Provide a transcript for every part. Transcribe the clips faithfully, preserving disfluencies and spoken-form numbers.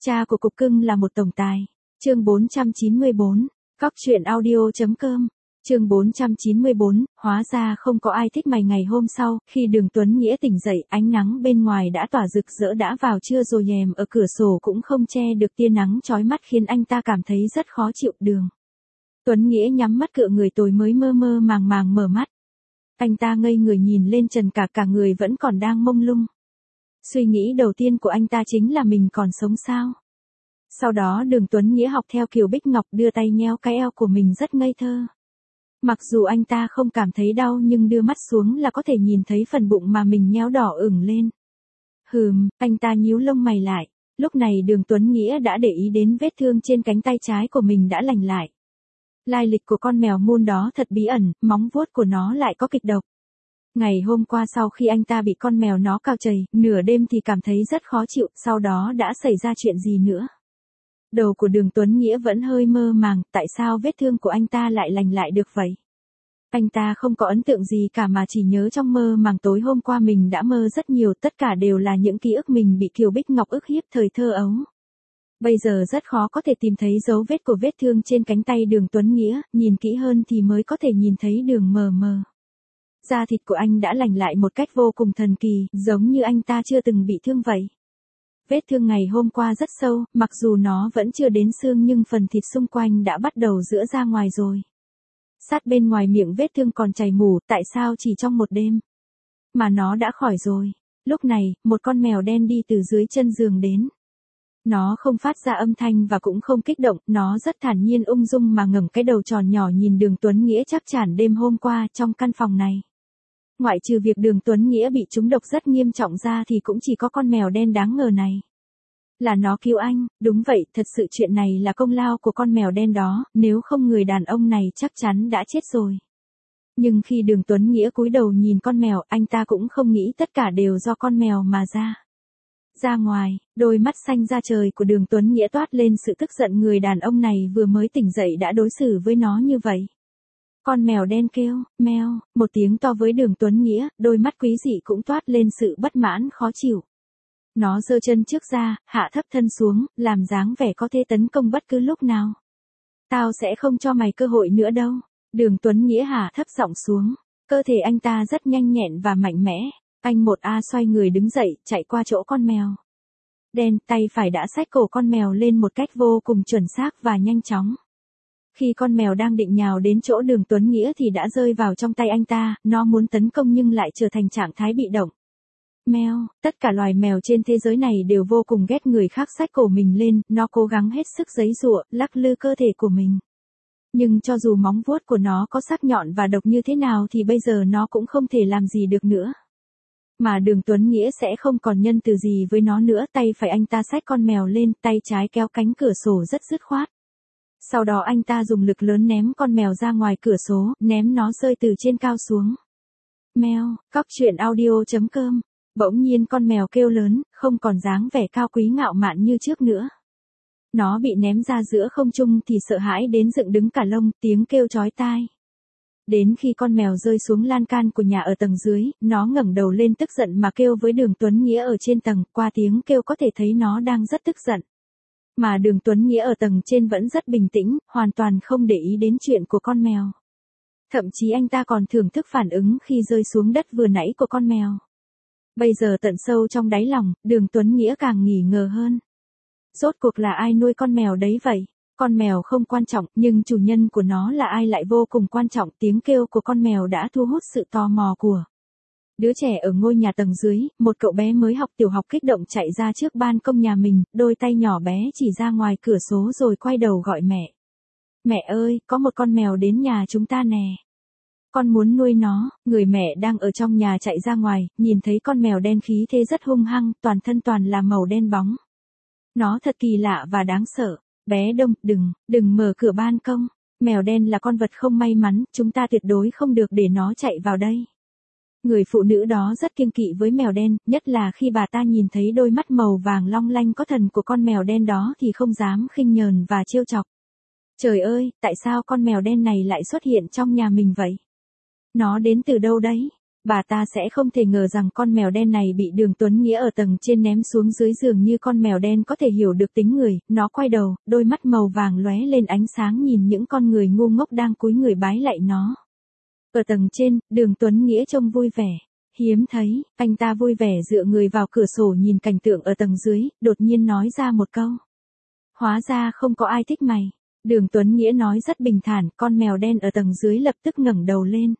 Cha của cục cưng là một tổng tài. Chương bốn trăm chín mươi bốn. Cóc truyện audio.com. Chương bốn trăm chín mươi bốn. Hóa ra không có ai thích mày. Ngày hôm sau, khi Đường Tuấn Nghĩa tỉnh dậy, ánh nắng bên ngoài đã tỏa rực rỡ. Đã vào trưa rồi, rèm ở cửa sổ cũng không che được tia nắng chói mắt khiến anh ta cảm thấy rất khó chịu. Đường Tuấn Nghĩa nhắm mắt cựa người tối mới mơ mơ màng màng mở mắt. Anh ta ngây người nhìn lên trần, cả cả người vẫn còn đang mông lung. Suy nghĩ đầu tiên của anh ta chính là mình còn sống sao. Sau đó Đường Tuấn Nghĩa học theo Kiều Bích Ngọc, đưa tay nhéo cái eo của mình rất ngây thơ. Mặc dù anh ta không cảm thấy đau nhưng đưa mắt xuống là có thể nhìn thấy phần bụng mà mình nhéo đỏ ửng lên. Hừm, anh ta nhíu lông mày lại. Lúc này Đường Tuấn Nghĩa đã để ý đến vết thương trên cánh tay trái của mình đã lành lại. Lai lịch của con mèo Moon đó thật bí ẩn, móng vuốt của nó lại có kịch độc. Ngày hôm qua sau khi anh ta bị con mèo nó cào chày, nửa đêm thì cảm thấy rất khó chịu, sau đó đã xảy ra chuyện gì nữa? Đầu của Đường Tuấn Nghĩa vẫn hơi mơ màng, tại sao vết thương của anh ta lại lành lại được vậy? Anh ta không có ấn tượng gì cả mà chỉ nhớ trong mơ màng tối hôm qua mình đã mơ rất nhiều, tất cả đều là những ký ức mình bị Kiều Bích Ngọc ức hiếp thời thơ ấu. Bây giờ rất khó có thể tìm thấy dấu vết của vết thương trên cánh tay Đường Tuấn Nghĩa, nhìn kỹ hơn thì mới có thể nhìn thấy đường mờ mờ. Da thịt của anh đã lành lại một cách vô cùng thần kỳ, giống như anh ta chưa từng bị thương vậy. Vết thương ngày hôm qua rất sâu, mặc dù nó vẫn chưa đến xương nhưng phần thịt xung quanh đã bắt đầu giãn ra ngoài rồi. Sát bên ngoài miệng vết thương còn chảy mủ, tại sao chỉ trong một đêm mà nó đã khỏi rồi? Lúc này, một con mèo đen đi từ dưới chân giường đến. Nó không phát ra âm thanh và cũng không kích động, nó rất thản nhiên ung dung mà ngẩng cái đầu tròn nhỏ nhìn Đường Tuấn Nghĩa chắp chản đêm hôm qua trong căn phòng này. Ngoại trừ việc Đường Tuấn Nghĩa bị trúng độc rất nghiêm trọng ra thì cũng chỉ có con mèo đen đáng ngờ này. Là nó cứu anh, đúng vậy, thật sự chuyện này là công lao của con mèo đen đó, nếu không người đàn ông này chắc chắn đã chết rồi. Nhưng khi Đường Tuấn Nghĩa cúi đầu nhìn con mèo, anh ta cũng không nghĩ tất cả đều do con mèo mà ra. Ra ngoài, đôi mắt xanh da trời của Đường Tuấn Nghĩa toát lên sự tức giận, người đàn ông này vừa mới tỉnh dậy đã đối xử với nó như vậy. Con mèo đen kêu, meo, một tiếng to với Đường Tuấn Nghĩa, đôi mắt quý dị cũng toát lên sự bất mãn khó chịu. Nó giơ chân trước ra, hạ thấp thân xuống, làm dáng vẻ có thể tấn công bất cứ lúc nào. Tao sẽ không cho mày cơ hội nữa đâu. Đường Tuấn Nghĩa hạ thấp giọng xuống. Cơ thể anh ta rất nhanh nhẹn và mạnh mẽ. Anh một a xoay người đứng dậy, chạy qua chỗ con mèo đen, tay phải đã xách cổ con mèo lên một cách vô cùng chuẩn xác và nhanh chóng. Khi con mèo đang định nhào đến chỗ Đường Tuấn Nghĩa thì đã rơi vào trong tay anh ta, nó muốn tấn công nhưng lại trở thành trạng thái bị động. Mèo, tất cả loài mèo trên thế giới này đều vô cùng ghét người khác xách cổ mình lên, nó cố gắng hết sức giãy giụa, lắc lư cơ thể của mình. Nhưng cho dù móng vuốt của nó có sắc nhọn và độc như thế nào thì bây giờ nó cũng không thể làm gì được nữa. Mà Đường Tuấn Nghĩa sẽ không còn nhân từ gì với nó nữa, tay phải anh ta xách con mèo lên, tay trái kéo cánh cửa sổ rất dứt khoát. Sau đó anh ta dùng lực lớn ném con mèo ra ngoài cửa sổ, ném nó rơi từ trên cao xuống. Mèo, cóc truyện audio.com. Bỗng nhiên con mèo kêu lớn, không còn dáng vẻ cao quý ngạo mạn như trước nữa. Nó bị ném ra giữa không trung thì sợ hãi đến dựng đứng cả lông, tiếng kêu chói tai. Đến khi con mèo rơi xuống lan can của nhà ở tầng dưới, nó ngẩng đầu lên tức giận mà kêu với Đường Tuấn Nghĩa ở trên tầng, qua tiếng kêu có thể thấy nó đang rất tức giận. Mà Đường Tuấn Nghĩa ở tầng trên vẫn rất bình tĩnh, hoàn toàn không để ý đến chuyện của con mèo. Thậm chí anh ta còn thưởng thức phản ứng khi rơi xuống đất vừa nãy của con mèo. Bây giờ tận sâu trong đáy lòng, Đường Tuấn Nghĩa càng nghi ngờ hơn. Rốt cuộc là ai nuôi con mèo đấy vậy? Con mèo không quan trọng, nhưng chủ nhân của nó là ai lại vô cùng quan trọng. Tiếng kêu của con mèo đã thu hút sự tò mò của đứa trẻ ở ngôi nhà tầng dưới. Một cậu bé mới học tiểu học kích động chạy ra trước ban công nhà mình, đôi tay nhỏ bé chỉ ra ngoài cửa sổ rồi quay đầu gọi mẹ. Mẹ ơi, có một con mèo đến nhà chúng ta nè. Con muốn nuôi nó. Người mẹ đang ở trong nhà chạy ra ngoài, nhìn thấy con mèo đen khí thế rất hung hăng, toàn thân toàn là màu đen bóng. Nó thật kỳ lạ và đáng sợ. Bé Đông, đừng, đừng mở cửa ban công. Mèo đen là con vật không may mắn, chúng ta tuyệt đối không được để nó chạy vào đây. Người phụ nữ đó rất kiêng kỵ với mèo đen, nhất là khi bà ta nhìn thấy đôi mắt màu vàng long lanh có thần của con mèo đen đó thì không dám khinh nhờn và trêu chọc. Trời ơi, tại sao con mèo đen này lại xuất hiện trong nhà mình vậy? Nó đến từ đâu đấy? Bà ta sẽ không thể ngờ rằng con mèo đen này bị Đường Tuấn Nghĩa ở tầng trên ném xuống dưới giường, như con mèo đen có thể hiểu được tính người, nó quay đầu, đôi mắt màu vàng lóe lên ánh sáng nhìn những con người ngu ngốc đang cúi người bái lạy nó. Ở tầng trên, Đường Tuấn Nghĩa trông vui vẻ. Hiếm thấy, anh ta vui vẻ dựa người vào cửa sổ nhìn cảnh tượng ở tầng dưới, đột nhiên nói ra một câu. Hóa ra không có ai thích mày. Đường Tuấn Nghĩa nói rất bình thản, con mèo đen ở tầng dưới lập tức ngẩng đầu lên.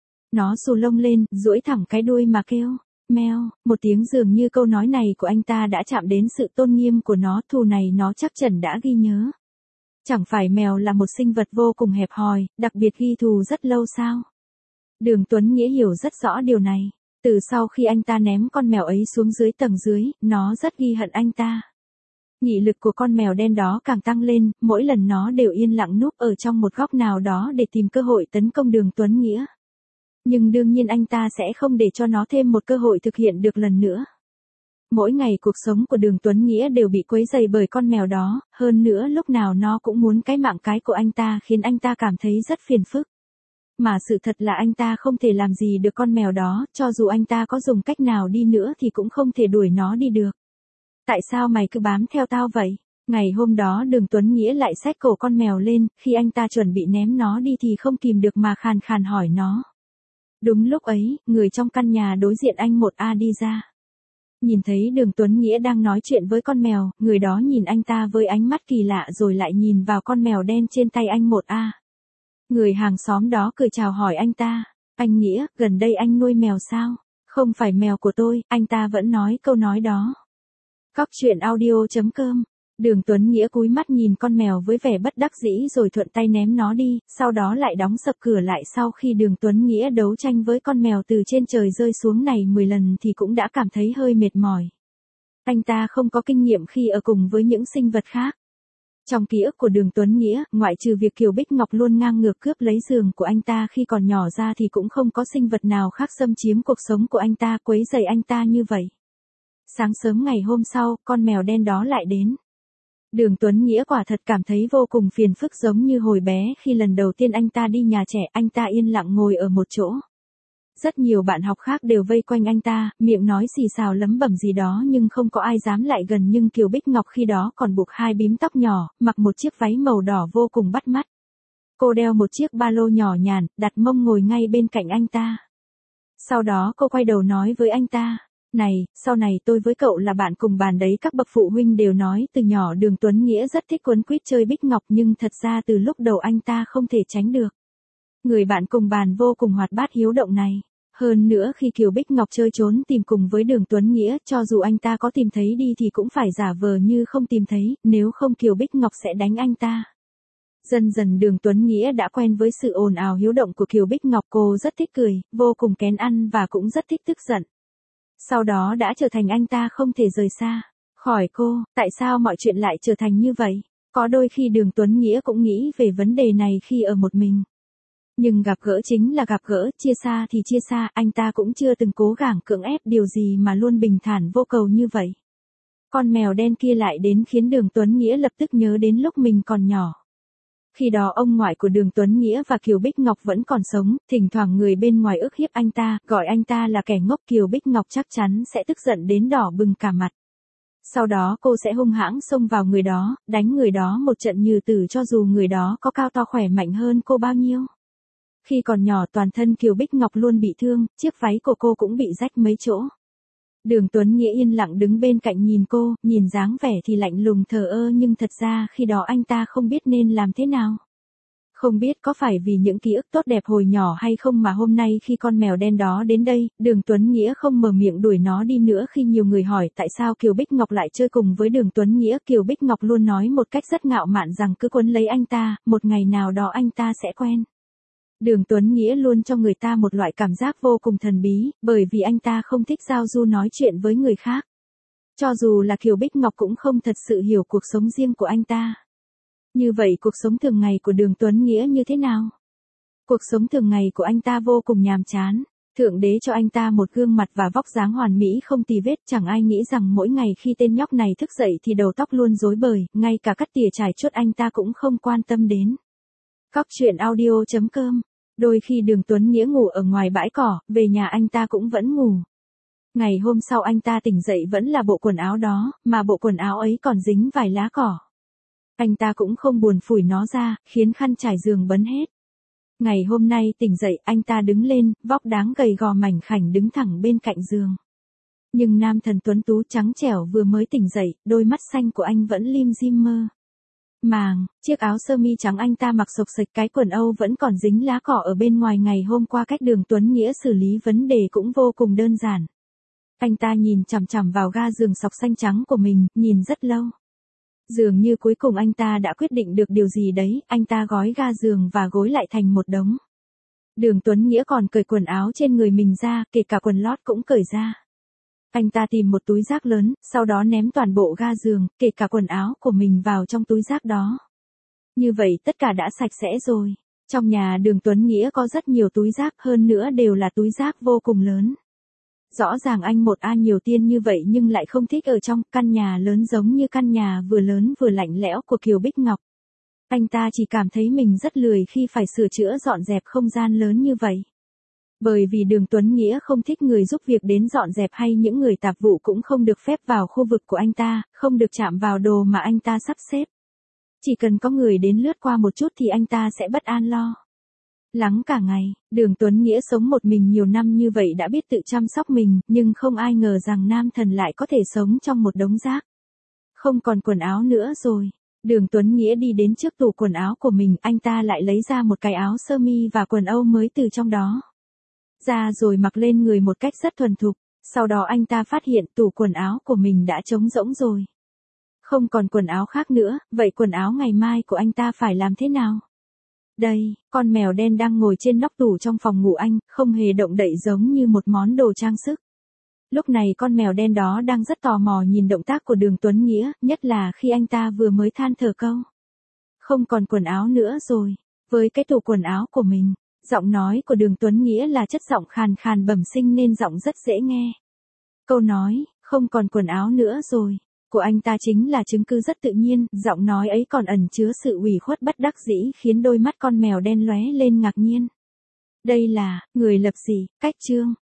Nó xù lông lên, duỗi thẳng cái đuôi mà kêu, meo, một tiếng dường như câu nói này của anh ta đã chạm đến sự tôn nghiêm của nó, thù này nó chắc chắn đã ghi nhớ. Chẳng phải mèo là một sinh vật vô cùng hẹp hòi, đặc biệt ghi thù rất lâu sao? Đường Tuấn Nghĩa hiểu rất rõ điều này. Từ sau khi anh ta ném con mèo ấy xuống dưới tầng dưới, nó rất ghi hận anh ta. Nghị lực của con mèo đen đó càng tăng lên, mỗi lần nó đều yên lặng núp ở trong một góc nào đó để tìm cơ hội tấn công Đường Tuấn Nghĩa. Nhưng đương nhiên anh ta sẽ không để cho nó thêm một cơ hội thực hiện được lần nữa. Mỗi ngày cuộc sống của Đường Tuấn Nghĩa đều bị quấy rầy bởi con mèo đó, hơn nữa lúc nào nó cũng muốn cái mạng cái của anh ta, khiến anh ta cảm thấy rất phiền phức. Mà sự thật là anh ta không thể làm gì được con mèo đó, cho dù anh ta có dùng cách nào đi nữa thì cũng không thể đuổi nó đi được. Tại sao mày cứ bám theo tao vậy? Ngày hôm đó Đường Tuấn Nghĩa lại xách cổ con mèo lên, khi anh ta chuẩn bị ném nó đi thì không kìm được mà khàn khàn hỏi nó. Đúng lúc ấy, người trong căn nhà đối diện anh một A đi ra. Nhìn thấy Đường Tuấn Nghĩa đang nói chuyện với con mèo, người đó nhìn anh ta với ánh mắt kỳ lạ rồi lại nhìn vào con mèo đen trên tay anh một A. Người hàng xóm đó cười chào hỏi anh ta. Anh Nghĩa, gần đây anh nuôi mèo sao? Không phải mèo của tôi, anh ta vẫn nói câu nói đó. Cóc truyện audio chấm com. Đường Tuấn Nghĩa cúi mắt nhìn con mèo với vẻ bất đắc dĩ rồi thuận tay ném nó đi, sau đó lại đóng sập cửa lại. Sau khi Đường Tuấn Nghĩa đấu tranh với con mèo từ trên trời rơi xuống này mười lần thì cũng đã cảm thấy hơi mệt mỏi. Anh ta không có kinh nghiệm khi ở cùng với những sinh vật khác. Trong ký ức của Đường Tuấn Nghĩa, ngoại trừ việc Kiều Bích Ngọc luôn ngang ngược cướp lấy giường của anh ta khi còn nhỏ ra thì cũng không có sinh vật nào khác xâm chiếm cuộc sống của anh ta, quấy rầy anh ta như vậy. Sáng sớm ngày hôm sau, con mèo đen đó lại đến. Đường Tuấn Nghĩa quả thật cảm thấy vô cùng phiền phức, giống như hồi bé khi lần đầu tiên anh ta đi nhà trẻ, anh ta yên lặng ngồi ở một chỗ. Rất nhiều bạn học khác đều vây quanh anh ta, miệng nói xì xào lấm bẩm gì đó nhưng không có ai dám lại gần, nhưng Kiều Bích Ngọc khi đó còn buộc hai bím tóc nhỏ, mặc một chiếc váy màu đỏ vô cùng bắt mắt. Cô đeo một chiếc ba lô nhỏ nhàn, đặt mông ngồi ngay bên cạnh anh ta. Sau đó cô quay đầu nói với anh ta. Này, sau này tôi với cậu là bạn cùng bàn đấy. Các bậc phụ huynh đều nói từ nhỏ Đường Tuấn Nghĩa rất thích quấn quýt chơi Bích Ngọc, nhưng thật ra từ lúc đầu anh ta không thể tránh được. Người bạn cùng bàn vô cùng hoạt bát hiếu động này. Hơn nữa khi Kiều Bích Ngọc chơi trốn tìm cùng với Đường Tuấn Nghĩa, cho dù anh ta có tìm thấy đi thì cũng phải giả vờ như không tìm thấy, nếu không Kiều Bích Ngọc sẽ đánh anh ta. Dần dần Đường Tuấn Nghĩa đã quen với sự ồn ào hiếu động của Kiều Bích Ngọc, cô rất thích cười, vô cùng kén ăn và cũng rất thích tức giận. Sau đó đã trở thành anh ta không thể rời xa khỏi cô. Tại sao mọi chuyện lại trở thành như vậy? Có đôi khi Đường Tuấn Nghĩa cũng nghĩ về vấn đề này khi ở một mình. Nhưng gặp gỡ chính là gặp gỡ, chia xa thì chia xa, anh ta cũng chưa từng cố gắng cưỡng ép điều gì mà luôn bình thản vô cầu như vậy. Con mèo đen kia lại đến khiến Đường Tuấn Nghĩa lập tức nhớ đến lúc mình còn nhỏ. Khi đó ông ngoại của Đường Tuấn Nghĩa và Kiều Bích Ngọc vẫn còn sống, thỉnh thoảng người bên ngoài ức hiếp anh ta, gọi anh ta là kẻ ngốc, Kiều Bích Ngọc chắc chắn sẽ tức giận đến đỏ bừng cả mặt. Sau đó cô sẽ hung hãng xông vào người đó, đánh người đó một trận như tử cho dù người đó có cao to khỏe mạnh hơn cô bao nhiêu. Khi còn nhỏ toàn thân Kiều Bích Ngọc luôn bị thương, chiếc váy của cô cũng bị rách mấy chỗ. Đường Tuấn Nghĩa yên lặng đứng bên cạnh nhìn cô, nhìn dáng vẻ thì lạnh lùng thờ ơ nhưng thật ra khi đó anh ta không biết nên làm thế nào. Không biết có phải vì những ký ức tốt đẹp hồi nhỏ hay không mà hôm nay khi con mèo đen đó đến đây, Đường Tuấn Nghĩa không mở miệng đuổi nó đi nữa. Khi nhiều người hỏi tại sao Kiều Bích Ngọc lại chơi cùng với Đường Tuấn Nghĩa, Kiều Bích Ngọc luôn nói một cách rất ngạo mạn rằng cứ quấn lấy anh ta, một ngày nào đó anh ta sẽ quen. Đường Tuấn Nghĩa luôn cho người ta một loại cảm giác vô cùng thần bí, bởi vì anh ta không thích giao du nói chuyện với người khác. Cho dù là Kiều Bích Ngọc cũng không thật sự hiểu cuộc sống riêng của anh ta. Như vậy cuộc sống thường ngày của Đường Tuấn Nghĩa như thế nào? Cuộc sống thường ngày của anh ta vô cùng nhàm chán. Thượng đế cho anh ta một gương mặt và vóc dáng hoàn mỹ không tì vết, chẳng ai nghĩ rằng mỗi ngày khi tên nhóc này thức dậy thì đầu tóc luôn rối bời, ngay cả cắt tỉa chải chuốt anh ta cũng không quan tâm đến. Cóc truyện audio chấm com Đôi khi Đường Tuấn Nghĩa ngủ ở ngoài bãi cỏ, về nhà anh ta cũng vẫn ngủ. Ngày hôm sau anh ta tỉnh dậy vẫn là bộ quần áo đó, mà bộ quần áo ấy còn dính vài lá cỏ. Anh ta cũng không buồn phủi nó ra, khiến khăn trải giường bấn hết. Ngày hôm nay tỉnh dậy, anh ta đứng lên, vóc đáng gầy gò mảnh khảnh đứng thẳng bên cạnh giường. Nhưng nam thần tuấn tú trắng trẻo vừa mới tỉnh dậy, đôi mắt xanh của anh vẫn lim dim mơ màng, chiếc áo sơ mi trắng anh ta mặc xộc xệch, cái quần Âu vẫn còn dính lá cỏ ở bên ngoài. Ngày hôm qua cách Đường Tuấn Nghĩa xử lý vấn đề cũng vô cùng đơn giản. Anh ta nhìn chằm chằm vào ga giường sọc xanh trắng của mình, nhìn rất lâu. Dường như cuối cùng anh ta đã quyết định được điều gì đấy, anh ta gói ga giường và gối lại thành một đống. Đường Tuấn Nghĩa còn cởi quần áo trên người mình ra, kể cả quần lót cũng cởi ra. Anh ta tìm một túi rác lớn, sau đó ném toàn bộ ga giường, kể cả quần áo của mình vào trong túi rác đó. Như vậy tất cả đã sạch sẽ rồi. Trong nhà Đường Tuấn Nghĩa có rất nhiều túi rác, hơn nữa đều là túi rác vô cùng lớn. Rõ ràng anh một A nhiều tiền như vậy nhưng lại không thích ở trong căn nhà lớn giống như căn nhà vừa lớn vừa lạnh lẽo của Kiều Bích Ngọc. Anh ta chỉ cảm thấy mình rất lười khi phải sửa chữa dọn dẹp không gian lớn như vậy. Bởi vì Đường Tuấn Nghĩa không thích người giúp việc đến dọn dẹp hay những người tạp vụ cũng không được phép vào khu vực của anh ta, không được chạm vào đồ mà anh ta sắp xếp. Chỉ cần có người đến lướt qua một chút thì anh ta sẽ bất an lo lắng cả ngày. Đường Tuấn Nghĩa sống một mình nhiều năm như vậy đã biết tự chăm sóc mình, nhưng không ai ngờ rằng nam thần lại có thể sống trong một đống rác. Không còn quần áo nữa rồi. Đường Tuấn Nghĩa đi đến trước tủ quần áo của mình, anh ta lại lấy ra một cái áo sơ mi và quần Âu mới từ trong đó ra rồi mặc lên người một cách rất thuần thục. Sau đó anh ta phát hiện tủ quần áo của mình đã trống rỗng rồi. Không còn quần áo khác nữa, vậy quần áo ngày mai của anh ta phải làm thế nào? Đây, con mèo đen đang ngồi trên nóc tủ trong phòng ngủ anh, không hề động đậy giống như một món đồ trang sức. Lúc này con mèo đen đó đang rất tò mò nhìn động tác của Đường Tuấn Nghĩa, nhất là khi anh ta vừa mới than thở câu. Không còn quần áo nữa rồi. Với cái tủ quần áo của mình, giọng nói của Đường Tuấn Nghĩa là chất giọng khàn khàn bẩm sinh nên giọng rất dễ nghe. Câu nói, không còn quần áo nữa rồi, của anh ta chính là chứng cứ rất tự nhiên, giọng nói ấy còn ẩn chứa sự ủy khuất bất đắc dĩ khiến đôi mắt con mèo đen lóe lên ngạc nhiên. Đây là, người lập dị, cách chương.